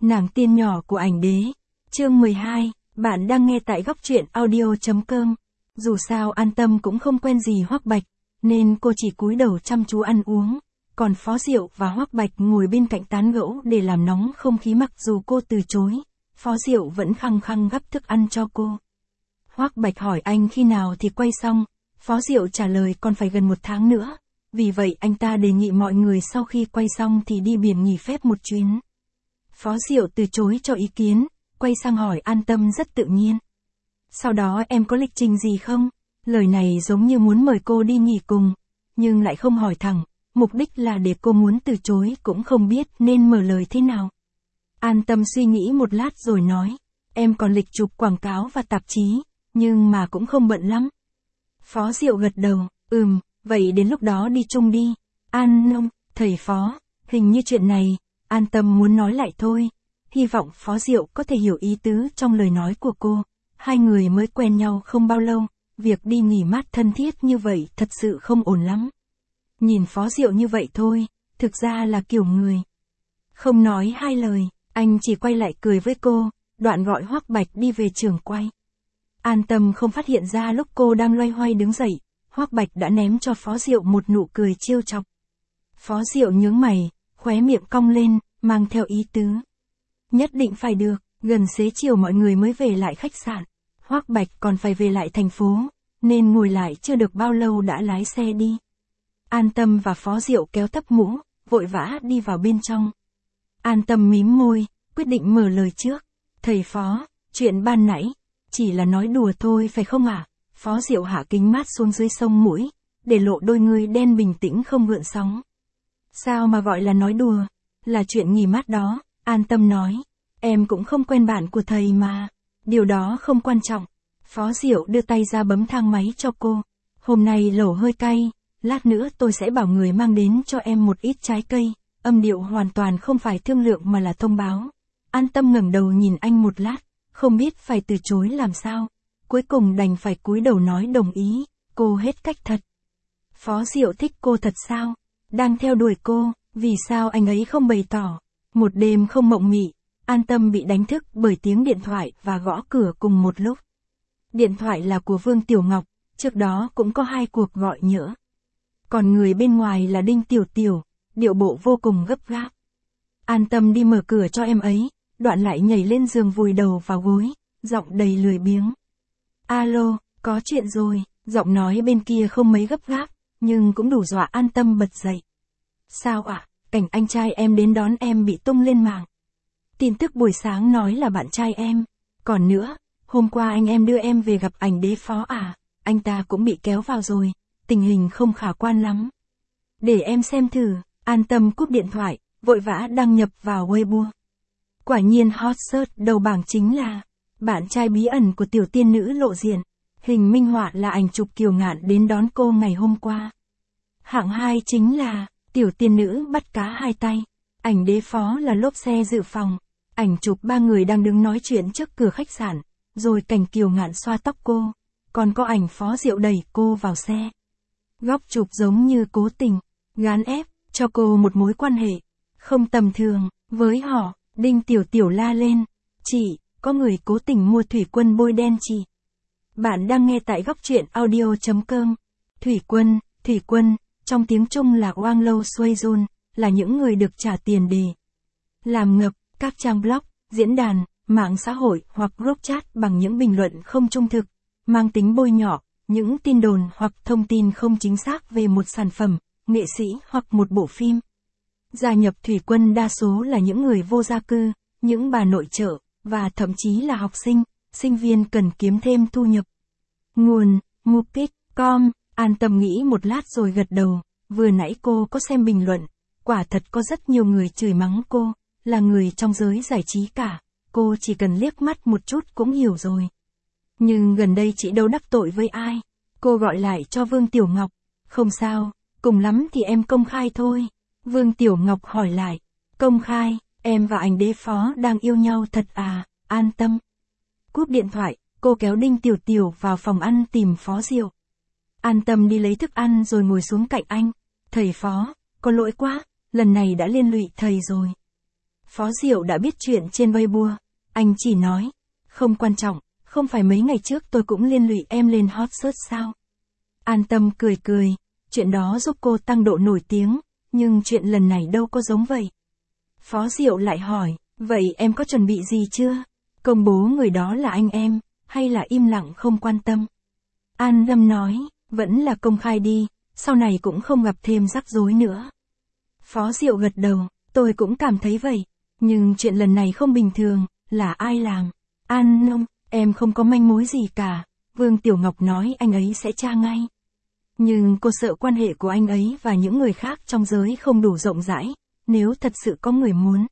Nàng tiên nhỏ của ảnh đế. Chương 12, bạn đang nghe tại góc truyện audio.com. Dù sao An Tâm cũng không quen gì Hoắc Bạch, nên cô chỉ cúi đầu chăm chú ăn uống, còn Phó Diệu và Hoắc Bạch ngồi bên cạnh tán gẫu để làm nóng không khí. Mặc dù cô từ chối, Phó Diệu vẫn khăng khăng gắp thức ăn cho cô. Hoắc Bạch hỏi anh khi nào thì quay xong, Phó Diệu trả lời còn phải gần 1 tháng nữa, vì vậy anh ta đề nghị mọi người sau khi quay xong thì đi biển nghỉ phép một chuyến. Phó Diệu từ chối cho ý kiến, quay sang hỏi An Tâm rất tự nhiên. Sau đó em có lịch trình gì không? Lời này giống như muốn mời cô đi nghỉ cùng, nhưng lại không hỏi thẳng, mục đích là để cô muốn từ chối cũng không biết nên mở lời thế nào. An Tâm suy nghĩ một lát rồi nói, em còn lịch chụp quảng cáo và tạp chí, nhưng mà cũng không bận lắm. Phó Diệu gật đầu, vậy đến lúc đó đi chung đi. Thầy Phó, hình như chuyện này, An Tâm muốn nói lại thôi. Hy vọng Phó Diệu có thể hiểu ý tứ trong lời nói của cô. Hai người mới quen nhau không bao lâu, việc đi nghỉ mát thân thiết như vậy thật sự không ổn lắm. Nhìn Phó Diệu như vậy thôi, thực ra là kiểu người không nói hai lời, anh chỉ quay lại cười với cô, đoạn gọi Hoắc Bạch đi về trường quay. An Tâm không phát hiện ra lúc cô đang loay hoay đứng dậy, Hoắc Bạch đã ném cho Phó Diệu một nụ cười trêu chọc. Phó Diệu nhướng mày, khóe miệng cong lên, mang theo ý tứ. Nhất định phải được, gần xế chiều mọi người mới về lại khách sạn. Hoắc Bạch còn phải về lại thành phố, nên ngồi lại chưa được bao lâu đã lái xe đi. An Tâm và Phó Diệu kéo thấp mũ, vội vã đi vào bên trong. An Tâm mím môi, quyết định mở lời trước. Thầy Phó, chuyện ban nãy, chỉ là nói đùa thôi phải không ạ? Phó Diệu hạ kính mát xuống dưới sông mũi, để lộ đôi người đen bình tĩnh không gợn sóng. Sao mà gọi là nói đùa? Là chuyện nghỉ mát đó, An Tâm nói. Em cũng không quen bạn của thầy mà. Điều đó không quan trọng. Phó Diệu đưa tay ra bấm thang máy cho cô. Hôm nay lẩu hơi cay, lát nữa tôi sẽ bảo người mang đến cho em một ít trái cây. Âm điệu hoàn toàn không phải thương lượng mà là thông báo. An Tâm ngẩng đầu nhìn anh một lát, không biết phải từ chối làm sao. Cuối cùng đành phải cúi đầu nói đồng ý, cô hết cách thật. Phó Diệu thích cô thật sao? Đang theo đuổi cô, vì sao anh ấy không bày tỏ? Một đêm không mộng mị, An Tâm bị đánh thức bởi tiếng điện thoại và gõ cửa cùng một lúc. Điện thoại là của Vương Tiểu Ngọc, trước đó cũng có 2 cuộc gọi nhỡ. Còn người bên ngoài là Đinh Tiểu Tiểu, điệu bộ vô cùng gấp gáp. An Tâm đi mở cửa cho em ấy, đoạn lại nhảy lên giường vùi đầu vào gối, giọng đầy lười biếng. Alo, có chuyện rồi, giọng nói bên kia không mấy gấp gáp, nhưng cũng đủ dọa An Tâm bật dậy. Sao ạ? Cảnh anh trai em đến đón em bị tung lên mạng. Tin tức buổi sáng nói là bạn trai em. Còn nữa, hôm qua anh em đưa em về gặp ảnh đế Phó à, anh ta cũng bị kéo vào rồi, tình hình không khả quan lắm. Để em xem thử. An Tâm cúp điện thoại, vội vã đăng nhập vào Weibo. Quả nhiên hot search đầu bảng chính là bạn trai bí ẩn của tiểu tiên nữ lộ diện. Hình minh họa là ảnh chụp Kiều Ngạn đến đón cô ngày hôm qua. Hạng 2 chính là tiểu tiên nữ bắt cá 2 tay. Ảnh đế Phó là lốp xe dự phòng. Ảnh chụp 3 người đang đứng nói chuyện trước cửa khách sạn, rồi cảnh Kiều Ngạn xoa tóc cô. Còn có ảnh Phó Diệu đẩy cô vào xe. Góc chụp giống như cố tình, gán ép cho cô một mối quan hệ không tầm thường với họ. Đinh Tiểu Tiểu la lên, chị, có người cố tình mua thủy quân bôi đen chị. Bạn đang nghe tại góc truyện audio.com. Thủy quân, trong tiếng Trung là Wang Lâu Xuôi Jun, là những người được trả tiền để làm ngập các trang blog, diễn đàn, mạng xã hội hoặc group chat bằng những bình luận không trung thực, mang tính bôi nhọ, những tin đồn hoặc thông tin không chính xác về một sản phẩm, nghệ sĩ hoặc một bộ phim. Gia nhập thủy quân đa số là những người vô gia cư, những bà nội trợ, và thậm chí là học sinh, sinh viên cần kiếm thêm thu nhập. Nguồn, Mupit.com. An Tâm nghĩ một lát rồi gật đầu, vừa nãy cô có xem bình luận, quả thật có rất nhiều người chửi mắng cô, là người trong giới giải trí cả, cô chỉ cần liếc mắt một chút cũng hiểu rồi. Nhưng gần đây chị đâu đắc tội với ai, cô gọi lại cho Vương Tiểu Ngọc, không sao, cùng lắm thì em công khai thôi. Vương Tiểu Ngọc hỏi lại, công khai, em và ảnh đế Phó đang yêu nhau thật à? An Tâm cúp điện thoại, cô kéo Đinh Tiểu Tiểu vào phòng ăn tìm Phó Diệu. An Tâm đi lấy thức ăn rồi ngồi xuống cạnh anh. Thầy Phó, có lỗi quá, lần này đã liên lụy thầy rồi. Phó Diệu đã biết chuyện trên Weibo. Anh chỉ nói, không quan trọng, không phải mấy ngày trước tôi cũng liên lụy em lên hot search sao? An Tâm cười cười, chuyện đó giúp cô tăng độ nổi tiếng, nhưng chuyện lần này đâu có giống vậy. Phó Diệu lại hỏi, vậy em có chuẩn bị gì chưa? Công bố người đó là anh em, hay là im lặng không quan tâm? An Tâm nói, vẫn là công khai đi, sau này cũng không gặp thêm rắc rối nữa. Phó Diệu gật đầu, tôi cũng cảm thấy vậy, nhưng chuyện lần này không bình thường, là ai làm? An Tâm, em không có manh mối gì cả, Vương Tiểu Ngọc nói anh ấy sẽ tra ngay. Nhưng cô sợ quan hệ của anh ấy và những người khác trong giới không đủ rộng rãi, nếu thật sự có người muốn.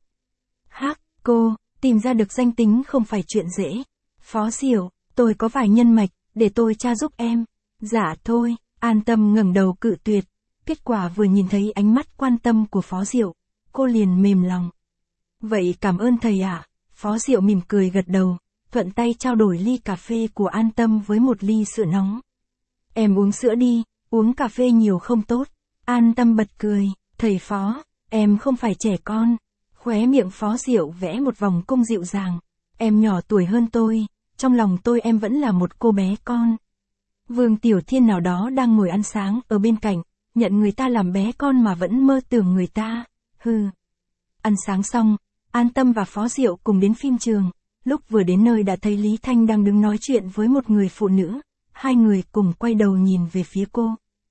Cô, tìm ra được danh tính không phải chuyện dễ. Phó Diệu, tôi có vài nhân mạch, để tôi tra giúp em. Dạ thôi, An Tâm ngẩng đầu cự tuyệt. Kết quả vừa nhìn thấy ánh mắt quan tâm của Phó Diệu, cô liền mềm lòng. Vậy cảm ơn thầy ạ. Phó Diệu mỉm cười gật đầu, thuận tay trao đổi ly cà phê của An Tâm với một ly sữa nóng. Em uống sữa đi, uống cà phê nhiều không tốt. An Tâm bật cười, thầy Phó, em không phải trẻ con. Khóe miệng Phó Diệu vẽ một vòng cung dịu dàng. Em nhỏ tuổi hơn tôi, trong lòng tôi em vẫn là một cô bé con. Vương Tiểu Thiên nào đó đang ngồi ăn sáng ở bên cạnh, nhận người ta làm bé con mà vẫn mơ tưởng người ta. Ăn sáng xong, An Tâm và Phó Diệu cùng đến phim trường. Lúc vừa đến nơi đã thấy Lý Thanh đang đứng nói chuyện với một người phụ nữ. Hai người cùng quay đầu nhìn về phía cô.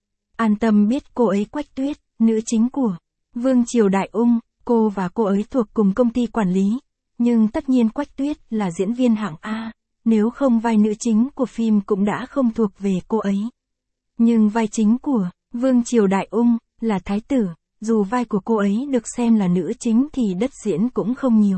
An Tâm biết cô ấy Quách Tuyết, nữ chính của Vương Triều Đại Ung. Cô và cô ấy thuộc cùng công ty quản lý. Nhưng tất nhiên Quách Tuyết là diễn viên hạng A. Nếu không vai nữ chính của phim cũng đã không thuộc về cô ấy. Nhưng vai chính của Vương Triều Đại Ung là thái tử. Dù vai của cô ấy được xem là nữ chính thì đất diễn cũng không nhiều.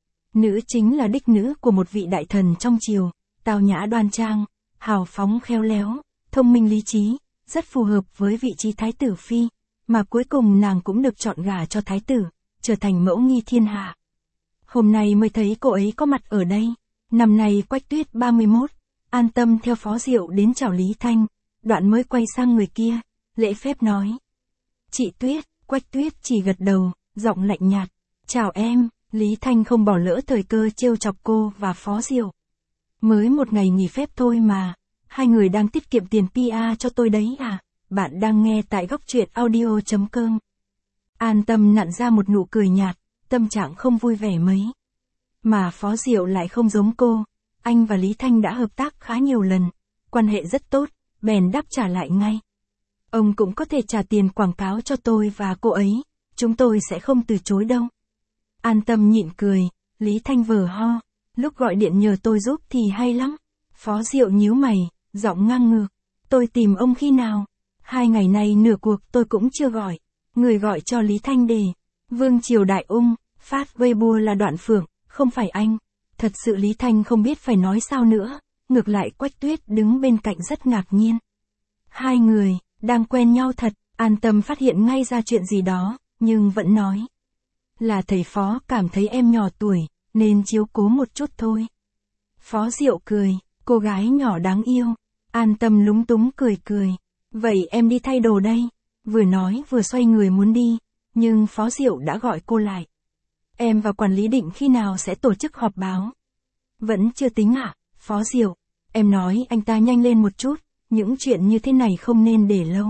Nữ chính là đích nữ của một vị đại thần trong triều, tao nhã đoan trang, hào phóng khéo léo, thông minh lý trí, rất phù hợp với vị trí thái tử phi, mà cuối cùng nàng cũng được chọn gả cho thái tử, trở thành mẫu nghi thiên hạ. Hôm nay mới thấy cô ấy có mặt ở đây. Năm nay Quách Tuyết 31, An Tâm theo Phó Diệu đến chào Lý Thanh, đoạn mới quay sang người kia, lễ phép nói. Chị Tuyết, Quách Tuyết chỉ gật đầu, giọng lạnh nhạt. Chào em, Lý Thanh không bỏ lỡ thời cơ trêu chọc cô và Phó Diệu. Mới một ngày nghỉ phép thôi mà, hai người đang tiết kiệm tiền PR cho tôi đấy à? Bạn đang nghe tại góc truyện audio.com. An Tâm nặn ra một nụ cười nhạt, tâm trạng không vui vẻ mấy. Mà Phó Diệu lại không giống cô, anh và Lý Thanh đã hợp tác khá nhiều lần, quan hệ rất tốt, bèn đáp trả lại ngay. Ông cũng có thể trả tiền quảng cáo cho tôi và cô ấy, chúng tôi sẽ không từ chối đâu. An Tâm nhịn cười, Lý Thanh vờ ho, lúc gọi điện nhờ tôi giúp thì hay lắm. Phó Diệu nhíu mày, giọng ngang ngược, tôi tìm ông khi nào? 2 ngày nay nửa cuộc tôi cũng chưa gọi. Người gọi cho Lý Thanh để Vương Triều Đại Ung, phát Weibo là Đoạn Phượng, không phải anh. Thật sự Lý Thanh không biết phải nói sao nữa, ngược lại Quách Tuyết đứng bên cạnh rất ngạc nhiên. Hai người đang quen nhau thật. An Tâm phát hiện ngay ra chuyện gì đó, nhưng vẫn nói. Là thầy Phó cảm thấy em nhỏ tuổi, nên chiếu cố một chút thôi. Phó Diệu cười, cô gái nhỏ đáng yêu. An Tâm lúng túng cười cười. Vậy em đi thay đồ đây. Vừa nói vừa xoay người muốn đi, nhưng Phó Diệu đã gọi cô lại. Em và quản lý định khi nào sẽ tổ chức họp báo? Vẫn chưa tính à, Phó Diệu. Em nói anh ta nhanh lên một chút, những chuyện như thế này không nên để lâu.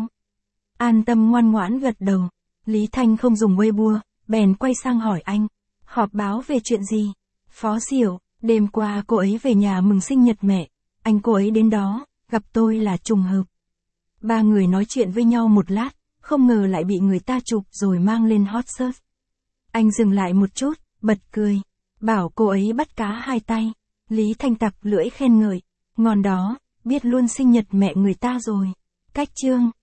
An Tâm ngoan ngoãn gật đầu. Lý Thanh không dùng Weibo, bèn quay sang hỏi anh. Họp báo về chuyện gì? Phó Diệu, đêm qua cô ấy về nhà mừng sinh nhật mẹ. Anh cô ấy đến đó, gặp tôi là trùng hợp. Ba người nói chuyện với nhau một lát, không ngờ lại bị người ta chụp rồi mang lên hot search. Anh dừng lại một chút, bật cười. Bảo cô ấy bắt cá hai tay. Lý Thanh tặc lưỡi khen ngợi. Ngon đó, biết luôn sinh nhật mẹ người ta rồi. Cách chương.